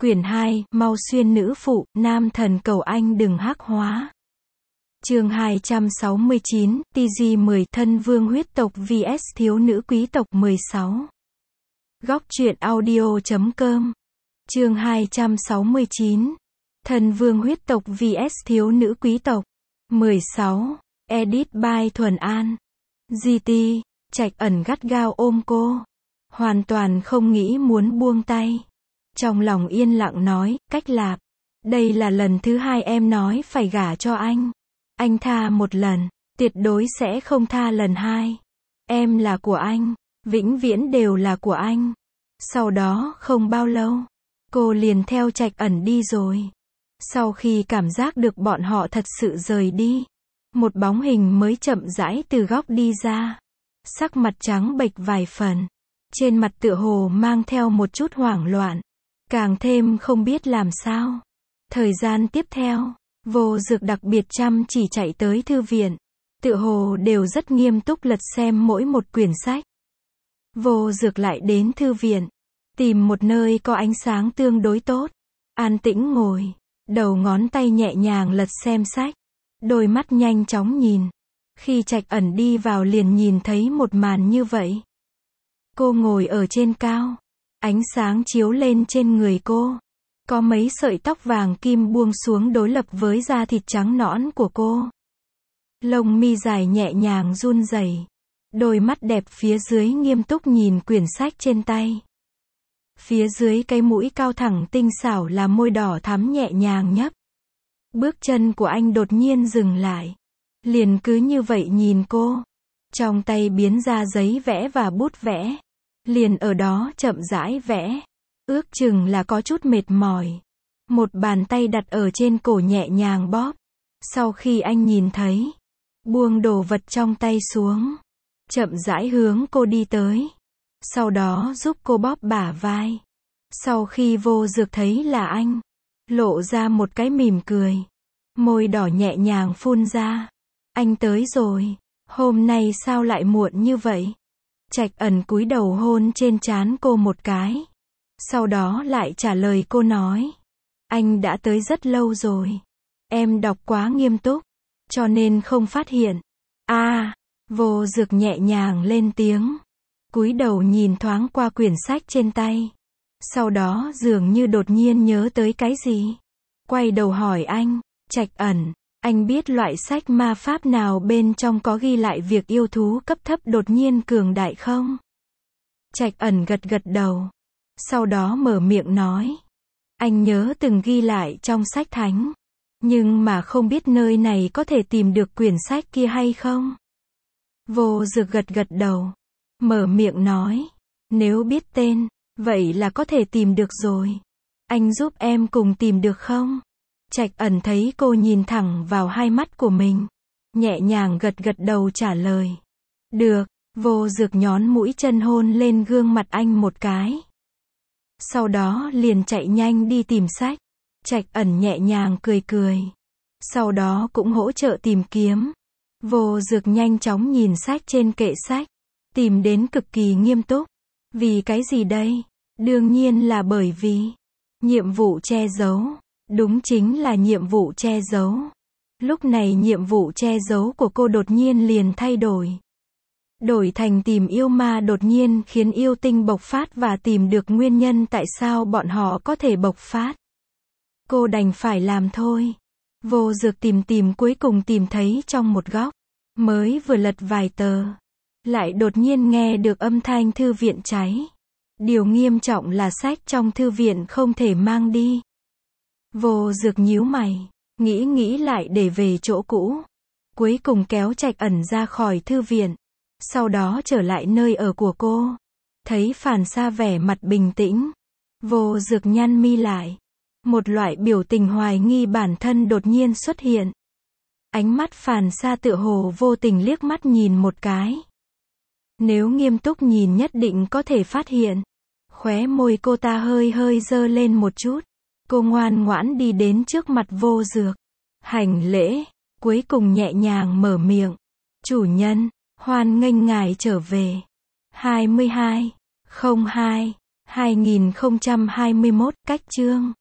Quyển 2, Mau xuyên nữ phụ, nam thần cầu anh đừng hắc hóa. Chương 269, TG10, thân vương huyết tộc vs thiếu nữ quý tộc 16. Góc truyện audio.com. Chương 269, thân vương huyết tộc vs thiếu nữ quý tộc 16. Edit by Thuần An. GT, Trạch Ẩn gắt gao ôm cô, hoàn toàn không nghĩ muốn buông tay. Trong lòng yên lặng nói, Cách Lạp, đây là lần thứ hai em nói phải gả cho anh. Anh tha một lần, tuyệt đối sẽ không tha lần hai. Em là của anh, vĩnh viễn đều là của anh. Sau đó không bao lâu, cô liền theo Trạch Ẩn đi rồi. Sau khi cảm giác được bọn họ thật sự rời đi, một bóng hình mới chậm rãi từ góc đi ra. Sắc mặt trắng bệch vài phần, trên mặt tựa hồ mang theo một chút hoảng loạn, càng thêm không biết làm sao. Thời gian tiếp theo, Vô Dược đặc biệt chăm chỉ chạy tới thư viện, tựa hồ đều rất nghiêm túc lật xem mỗi một quyển sách. Vô Dược lại đến thư viện, tìm một nơi có ánh sáng tương đối tốt, an tĩnh ngồi, đầu ngón tay nhẹ nhàng lật xem sách, đôi mắt nhanh chóng nhìn. Khi Trạch Ẩn đi vào liền nhìn thấy một màn như vậy. Cô ngồi ở trên cao, ánh sáng chiếu lên trên người cô, có mấy sợi tóc vàng kim buông xuống đối lập với da thịt trắng nõn của cô. Lông mi dài nhẹ nhàng run rẩy, đôi mắt đẹp phía dưới nghiêm túc nhìn quyển sách trên tay. Phía dưới cái mũi cao thẳng tinh xảo là môi đỏ thắm nhẹ nhàng nhấp. Bước chân của anh đột nhiên dừng lại, liền cứ như vậy nhìn cô, trong tay biến ra giấy vẽ và bút vẽ, liền ở đó chậm rãi vẽ, ước chừng là có chút mệt mỏi. Một bàn tay đặt ở trên cổ nhẹ nhàng bóp. Sau khi anh nhìn thấy, buông đồ vật trong tay xuống, chậm rãi hướng cô đi tới, sau đó giúp cô bóp bả vai. Sau khi Vô Dược thấy là anh, lộ ra một cái mỉm cười, môi đỏ nhẹ nhàng phun ra, anh tới rồi, hôm nay sao lại muộn như vậy? Trạch Ẩn cúi đầu hôn trên trán cô một cái, sau đó lại trả lời cô nói, anh đã tới rất lâu rồi, em đọc quá nghiêm túc, cho nên không phát hiện. Vô Dược nhẹ nhàng lên tiếng, cúi đầu nhìn thoáng qua quyển sách trên tay, sau đó dường như đột nhiên nhớ tới cái gì, quay đầu hỏi anh, Trạch Ẩn, anh biết loại sách ma pháp nào bên trong có ghi lại việc yêu thú cấp thấp đột nhiên cường đại không? Trạch Ẩn gật gật đầu, sau đó mở miệng nói, anh nhớ từng ghi lại trong sách thánh, nhưng mà không biết nơi này có thể tìm được quyển sách kia hay không? Vô Dược gật gật đầu, mở miệng nói, nếu biết tên, vậy là có thể tìm được rồi. Anh giúp em cùng tìm được không? Trạch Ẩn thấy cô nhìn thẳng vào hai mắt của mình, nhẹ nhàng gật gật đầu trả lời. Được. Vô Dược nhón mũi chân hôn lên gương mặt anh một cái, sau đó liền chạy nhanh đi tìm sách. Trạch Ẩn nhẹ nhàng cười cười, sau đó cũng hỗ trợ tìm kiếm. Vô Dược nhanh chóng nhìn sách trên kệ sách, tìm đến cực kỳ nghiêm túc. Vì cái gì đây? Đương nhiên là bởi vì nhiệm vụ che giấu. Đúng chính là nhiệm vụ che giấu. Lúc này nhiệm vụ che giấu của cô đột nhiên liền thay đổi. Đổi thành tìm yêu ma đột nhiên khiến yêu tinh bộc phát và tìm được nguyên nhân tại sao bọn họ có thể bộc phát. Cô đành phải làm thôi. Vô Dược tìm cuối cùng tìm thấy trong một góc. Mới vừa lật vài tờ, lại đột nhiên nghe được âm thanh thư viện cháy. Điều nghiêm trọng là sách trong thư viện không thể mang đi. Vô Dược nhíu mày, nghĩ lại để về chỗ cũ. Cuối cùng kéo Trạch Ẩn ra khỏi thư viện, sau đó trở lại nơi ở của cô. Thấy Phàn Sa vẻ mặt bình tĩnh, Vô Dược nhăn mi lại. Một loại biểu tình hoài nghi bản thân đột nhiên xuất hiện. Ánh mắt Phàn Sa tựa hồ vô tình liếc mắt nhìn một cái. Nếu nghiêm túc nhìn nhất định có thể phát hiện. Khóe môi cô ta hơi dơ lên một chút. Cô ngoan ngoãn đi đến trước mặt Vô Dược, hành lễ, cuối cùng nhẹ nhàng mở miệng. Chủ nhân, hoan nghênh ngài trở về. 22/02 2021, cách chương